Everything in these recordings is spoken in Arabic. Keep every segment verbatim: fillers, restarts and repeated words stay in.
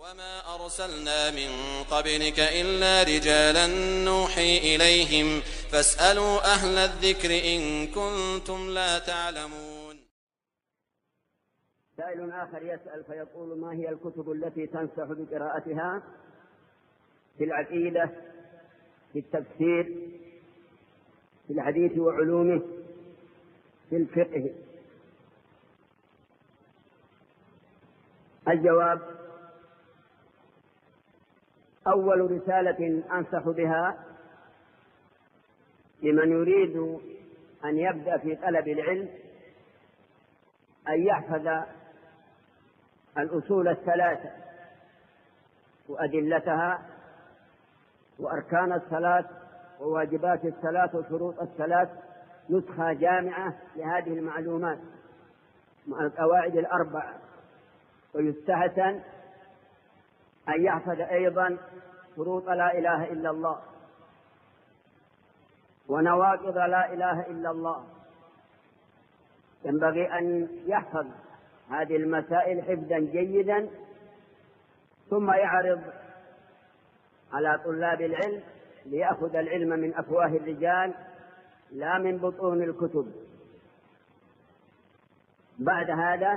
وما أرسلنا من قبلك إلا رجالا نوحي إليهم فاسألوا أهل الذكر إن كنتم لا تعلمون. سائل آخر يسأل فيقول: ما هي الكتب التي تنصح بقراءتها في العقيدة، في التفسير، في الحديث وعلومه، في الفقه؟ الجواب: أول رسالة أنصح بها لمن يريد أن يبدأ في طلب العلم أن يحفظ الأصول الثلاثة وأدلتها وأركان الصلاة وواجبات الصلاة وشروط الصلاة، نسخة جامعة لهذه المعلومات مع القواعد الأربع. ويستحسن أن يحفظ أيضا شروط لا إله إلا الله ونواقض لا إله إلا الله. ينبغي أن يحفظ هذه المسائل حفظا جيدا، ثم يعرض على طلاب العلم ليأخذ العلم من أفواه الرجال لا من بطون الكتب. بعد هذا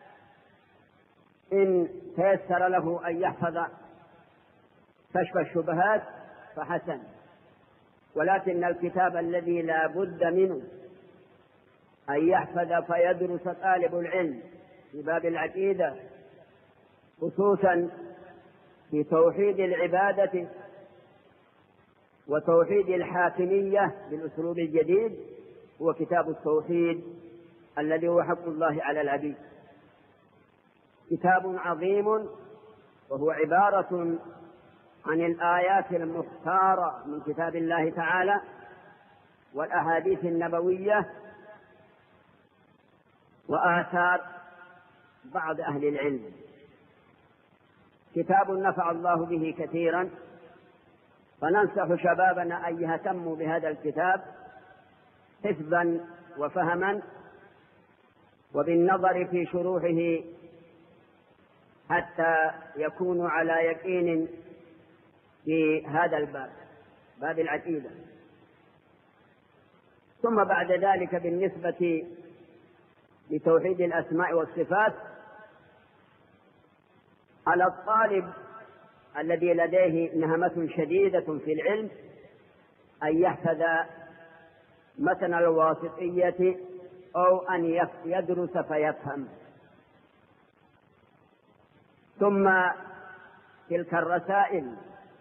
إن تيسر له أن يحفظ كشف الشبهات فحسن، ولكن الكتاب الذي لا بد منه أن يحفظ فيدرس طالب العلم في باب العقيدة، خصوصا في توحيد العبادة وتوحيد الحاكمية بالأسلوب الجديد، هو كتاب التوحيد الذي هو حق الله على العبيد. كتاب عظيم وهو عبارة عن الآيات المختارة من كتاب الله تعالى والأحاديث النبوية وآثار بعض أهل العلم. كتاب نفع الله به كثيرا، فننصح شبابنا أن يهتموا بهذا الكتاب حفظا وفهما وبالنظر في شروحه حتى يكونوا على يقين في هذا الباب، باب العقيدة. ثم بعد ذلك بالنسبة لتوحيد الأسماء والصفات، على الطالب الذي لديه نهمة شديدة في العلم أن يحفظ متن الواسطية أو أن يدرس فيفهم. ثم تلك الرسائل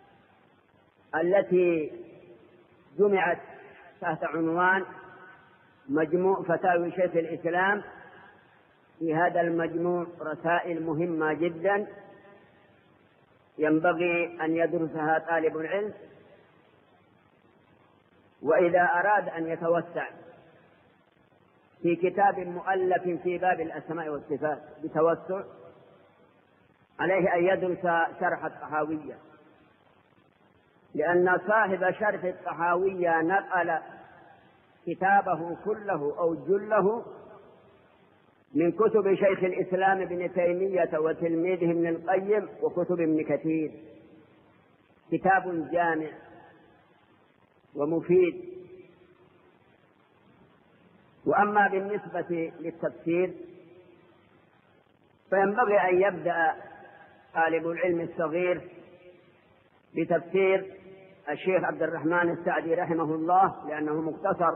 التي جمعت تحت عنوان مجموع فتاوي شيخ الإسلام، في هذا المجموع رسائل مهمة جدا ينبغي أن يدرسها طالب العلم. وإذا أراد أن يتوسع في كتاب مؤلف في باب الأسماء والصفات بتوسع، عليه أن يدرس شرح الطحاوية، لأن صاحب شرح الطحاوية نقل كتابه كله أو جله من كتب شيخ الإسلام ابن تيمية وتلميذه ابن القيم وكتب ابن كثير. كتاب جامع ومفيد. وأما بالنسبة للتفسير فينبغي أن يبدأ طالب العلم الصغير بتفسير الشيخ عبد الرحمن السعدي رحمه الله، لأنه مختصر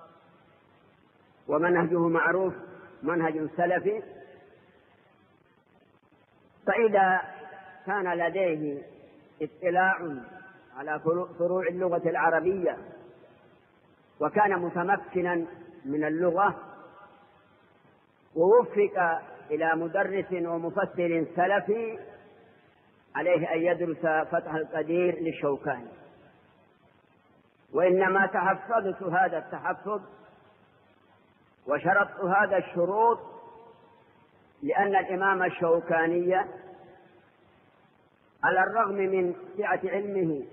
ومنهجه معروف، منهج سلفي. فإذا كان لديه اطلاع على فروع اللغة العربية وكان متمكنا من اللغة ووفق إلى مدرس ومفسر سلفي، عليه أن يدرس فتح القدير للشوكاني. وإنما تحفظت هذا التحفظ وشرطت هذا الشروط لأن الإمام الشوكاني على الرغم من سعة علمه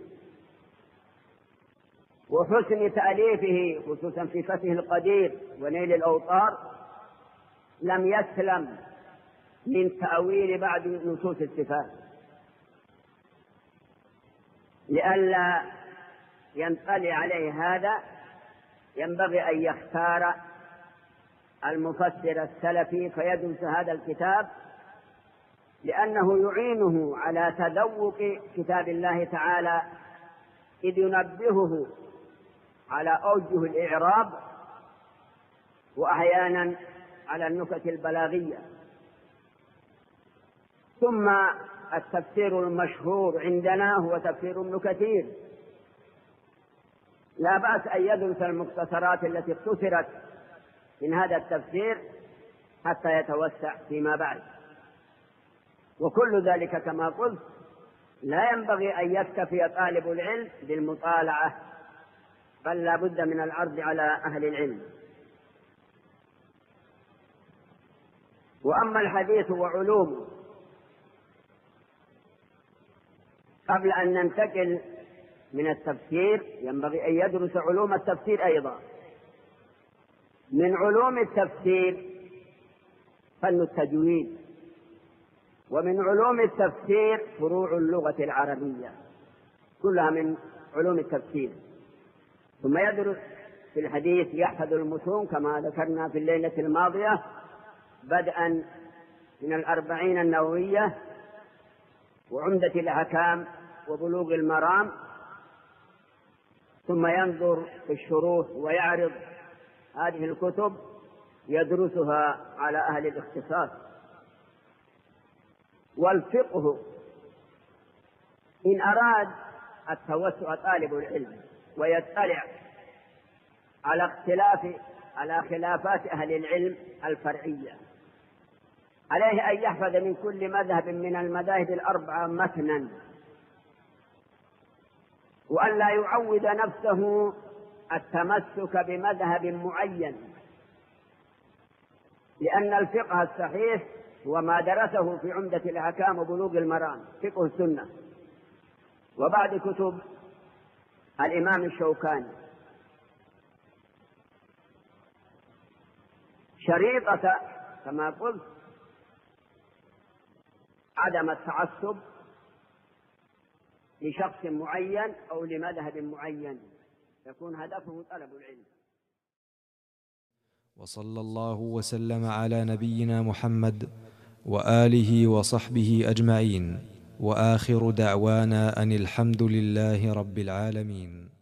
وحسن تأليفه خصوصا في فتح القدير ونيل الأوطار لم يسلم من تأويل بعض نصوص الصفات، لئلا ينطلي عليه هذا ينبغي أن يختار المفسر السلفي فيدرس هذا الكتاب، لأنه يعينه على تذوق كتاب الله تعالى، إذ ينبهه على أوجه الإعراب وأحيانا على النكت البلاغية. ثم التفسير المشهور عندنا هو تفسير ابن كثير، لا بأس أن يدرس المختصرات التي اختصرت من هذا التفسير حتى يتوسع فيما بعد. وكل ذلك كما قلت لا ينبغي أن يكتفي طالب العلم بالمطالعة، بل لا بد من العرض على أهل العلم. وأما الحديث وعلومه، قبل أن ننتقل من التفسير ينبغي أن يدرس علوم التفسير أيضا. من علوم التفسير فن التجويد، ومن علوم التفسير فروع اللغة العربية، كلها من علوم التفسير. ثم يدرس في الحديث يحفظ المتون كما ذكرنا في الليلة الماضية، بدءا من الأربعين النووية وعمدة الأحكام وبلوغ المرام، ثم ينظر في الشروح ويعرض هذه الكتب يدرسها على أهل الاختصاص. والفقه إن أراد التوسع طالب العلم ويطلع على اختلاف على خلافات أهل العلم الفرعية، عليه أن يحفظ من كل مذهب من المذاهب الأربعة متنا، وأن لا يعود نفسه التمسك بمذهب معين، لأن الفقه الصحيح هو ما درسه في عمدة الأحكام وبلوغ المرام، فقه السنة، وبعد كتب الإمام الشوكاني. شريطة كما قلت عدم التعصب لشخص معين أو لمذهب معين، يكون هدفه طلب العلم. وصلى الله وسلم على نبينا محمد وآله وصحبه أجمعين، وآخر دعوانا أن الحمد لله رب العالمين.